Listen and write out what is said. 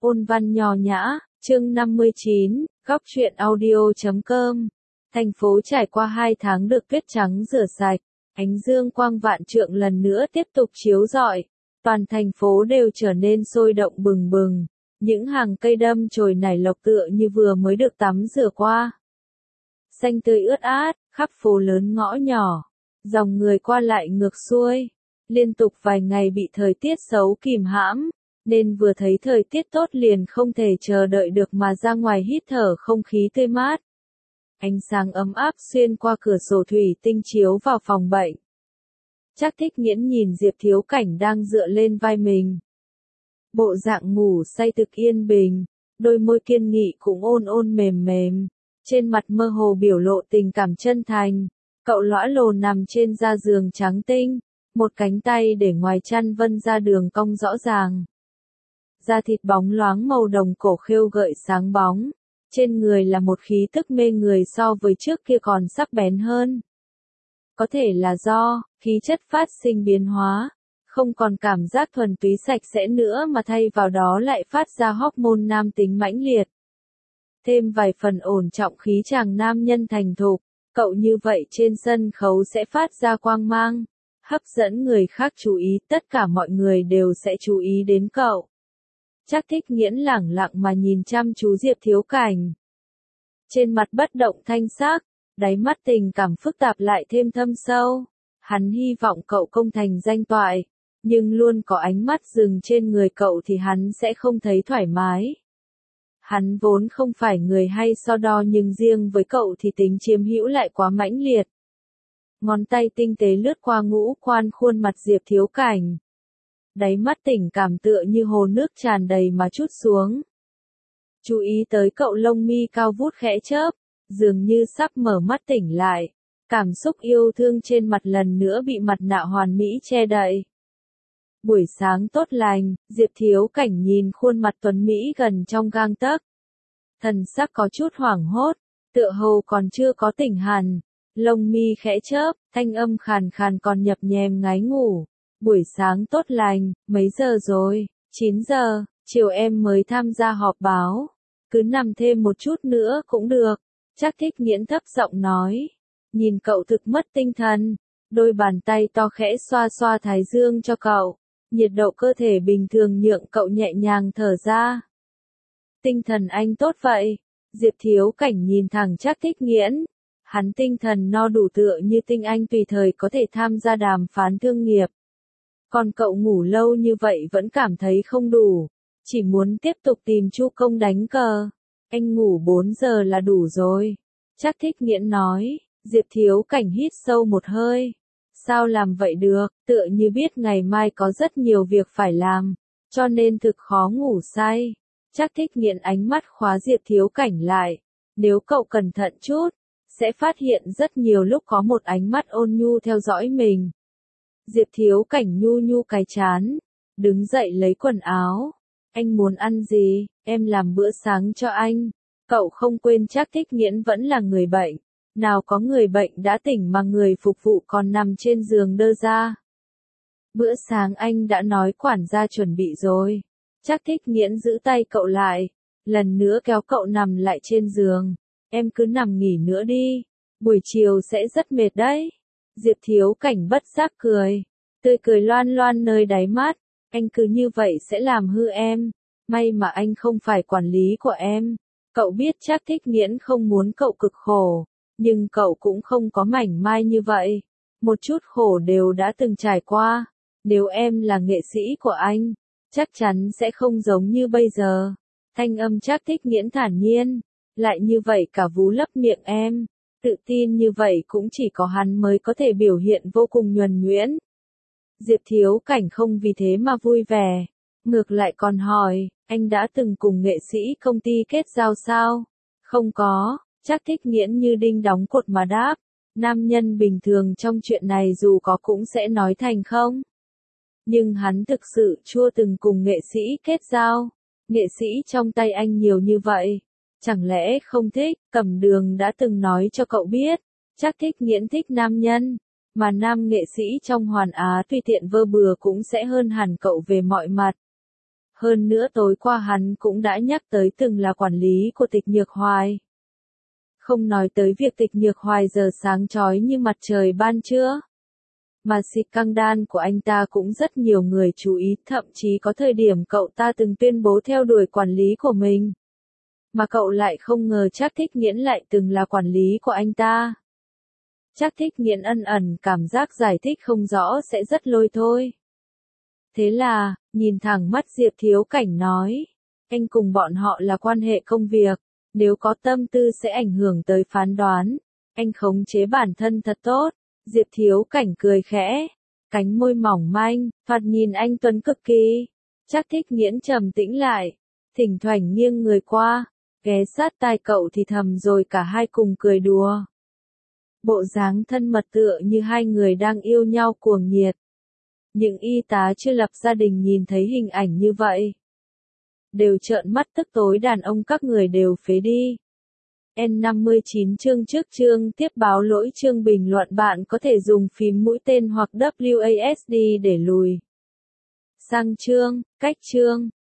Ôn văn nho nhã, chương 59, góc truyện audio.com. Thành phố trải qua 2 tháng được tuyết trắng rửa sạch, ánh dương quang vạn trượng lần nữa tiếp tục chiếu rọi. Toàn thành phố đều trở nên sôi động bừng bừng, những hàng cây đâm chồi nảy lộc tựa như vừa mới được tắm rửa qua. Xanh tươi ướt át, khắp phố lớn ngõ nhỏ, dòng người qua lại ngược xuôi. Liên tục vài ngày bị thời tiết xấu kìm hãm, nên vừa thấy thời tiết tốt liền không thể chờ đợi được mà ra ngoài hít thở không khí tươi mát. Ánh sáng ấm áp xuyên qua cửa sổ thủy tinh chiếu vào phòng bệnh. Trác Thích Nghiễn nhìn Diệp Thiếu Cảnh đang dựa lên vai mình. Bộ dạng ngủ say thực yên bình, đôi môi kiên nghị cũng ôn ôn mềm mềm, trên mặt mơ hồ biểu lộ tình cảm chân thành. Cậu lõa lồ nằm trên da giường trắng tinh, một cánh tay để ngoài chăn vân ra đường cong rõ ràng. Da thịt bóng loáng màu đồng cổ khêu gợi sáng bóng, trên người là một khí tức mê người so với trước kia còn sắc bén hơn. Có thể là do khí chất phát sinh biến hóa, không còn cảm giác thuần túy sạch sẽ nữa mà thay vào đó lại phát ra hormone nam tính mãnh liệt. Thêm vài phần ổn trọng khí chàng nam nhân thành thục, cậu như vậy trên sân khấu sẽ phát ra quang mang, hấp dẫn người khác chú ý, tất cả mọi người đều sẽ chú ý đến cậu. Trác Thích Nghiễn lẳng lặng mà nhìn chăm chú Diệp Thiếu Cảnh. Trên mặt bất động thanh sắc, đáy mắt tình cảm phức tạp lại thêm thâm sâu. Hắn hy vọng cậu công thành danh toại, nhưng luôn có ánh mắt dừng trên người cậu thì hắn sẽ không thấy thoải mái. Hắn vốn không phải người hay so đo nhưng riêng với cậu thì tính chiếm hữu lại quá mãnh liệt. Ngón tay tinh tế lướt qua ngũ quan khuôn mặt Diệp Thiếu Cảnh. Đáy mắt tình cảm tựa như hồ nước tràn đầy mà trút xuống. Chú ý tới cậu lông mi cao vút khẽ chớp, dường như sắp mở mắt tỉnh lại. Cảm xúc yêu thương trên mặt lần nữa bị mặt nạ hoàn mỹ che đậy. Buổi sáng tốt lành, Diệp Thiếu Cảnh nhìn khuôn mặt tuấn Mỹ gần trong gang tấc. Thần sắc có chút hoảng hốt, tựa hồ còn chưa có tỉnh hẳn. Lông mi khẽ chớp, thanh âm khàn khàn còn nhập nhèm ngái ngủ. Buổi sáng tốt lành, mấy giờ rồi? 9 giờ, chiều em mới tham gia họp báo. Cứ nằm thêm một chút nữa cũng được. Trác Thích Nghiễn thấp giọng nói. Nhìn cậu thực mất tinh thần. Đôi bàn tay to khẽ xoa xoa thái dương cho cậu. Nhiệt độ cơ thể bình thường nhượng cậu nhẹ nhàng thở ra. Tinh thần anh tốt vậy. Diệp Thiếu Cảnh nhìn thẳng Trác Thích Nghiễn. Hắn tinh thần no đủ tựa như tinh anh tùy thời có thể tham gia đàm phán thương nghiệp. Còn cậu ngủ lâu như vậy vẫn cảm thấy không đủ, chỉ muốn tiếp tục tìm Chu Công đánh cờ. Anh ngủ 4 giờ là đủ rồi. Trác Thích Nghiễn nói. Diệp Thiếu Cảnh hít sâu một hơi. Sao làm vậy được, tựa như biết ngày mai có rất nhiều việc phải làm, cho nên thực khó ngủ say. Trác Thích Nghiễn ánh mắt khóa Diệp Thiếu Cảnh lại. Nếu cậu cẩn thận chút, sẽ phát hiện rất nhiều lúc có một ánh mắt ôn nhu theo dõi mình. Diệp Thiếu Cảnh nhu nhu cái chán, đứng dậy lấy quần áo. Anh muốn ăn gì, em làm bữa sáng cho anh. Cậu không quên Trác Thích Nghiễn vẫn là người bệnh. Nào có người bệnh đã tỉnh mà người phục vụ còn nằm trên giường đơ ra. Bữa sáng anh đã nói quản gia chuẩn bị rồi. Trác Thích Nghiễn giữ tay cậu lại, lần nữa kéo cậu nằm lại trên giường. Em cứ nằm nghỉ nữa đi, buổi chiều sẽ rất mệt đấy. Diệp Thiếu Cảnh bất giác cười, tươi cười loan loan nơi đáy mắt. Anh cứ như vậy sẽ làm hư em. May mà anh không phải quản lý của em. Cậu biết Trác Thích Nghiễn không muốn cậu cực khổ, nhưng cậu cũng không có mảnh mai như vậy. Một chút khổ đều đã từng trải qua. Nếu em là nghệ sĩ của anh, chắc chắn sẽ không giống như bây giờ. Thanh âm Trác Thích Nghiễn thản nhiên. Lại như vậy cả vú lấp miệng em. Tự tin như vậy cũng chỉ có hắn mới có thể biểu hiện vô cùng nhuần nhuyễn. Diệp Thiếu Cảnh không vì thế mà vui vẻ. Ngược lại còn hỏi, anh đã từng cùng nghệ sĩ công ty kết giao sao? Không có. Trác Thích Nghiễn như đinh đóng cột mà đáp. Nam nhân bình thường trong chuyện này dù có cũng sẽ nói thành không. Nhưng hắn thực sự chưa từng cùng nghệ sĩ kết giao. Nghệ sĩ trong tay anh nhiều như vậy. Chẳng lẽ không thích? Cẩm Đường đã từng nói cho cậu biết. Trác Thích Nghiễn thích nam nhân. Mà nam nghệ sĩ trong Hoàn Á tùy tiện vơ bừa cũng sẽ hơn hẳn cậu về mọi mặt. Hơn nữa tối qua hắn cũng đã nhắc tới từng là quản lý của Tịch Nhược Hoài. Không nói tới việc Tịch Nhược Hoài giờ sáng chói như mặt trời ban trưa. Mà xịt căng đan của anh ta cũng rất nhiều người chú ý, thậm chí có thời điểm cậu ta từng tuyên bố theo đuổi quản lý của mình. Mà cậu lại không ngờ Trác Thích Nghiễn lại từng là quản lý của anh ta. Trác Thích Nghiễn ân ẩn cảm giác giải thích không rõ sẽ rất lôi thôi. Thế là, nhìn thẳng mắt Diệp Thiếu Cảnh nói, anh cùng bọn họ là quan hệ công việc, nếu có tâm tư sẽ ảnh hưởng tới phán đoán, anh khống chế bản thân thật tốt. Diệp Thiếu Cảnh cười khẽ, cánh môi mỏng manh, thoạt nhìn anh tuấn cực kỳ. Trác Thích Nghiễn trầm tĩnh lại, thỉnh thoảng nghiêng người qua, ghé sát tai cậu thì thầm rồi cả hai cùng cười đùa. Bộ dáng thân mật tựa như hai người đang yêu nhau cuồng nhiệt. Những y tá chưa lập gia đình nhìn thấy hình ảnh như vậy, đều trợn mắt tức tối, đàn ông các người đều phế đi. N59 chương trước chương tiếp báo lỗi chương bình luận, bạn có thể dùng phím mũi tên hoặc WASD để lùi sang chương, cách chương.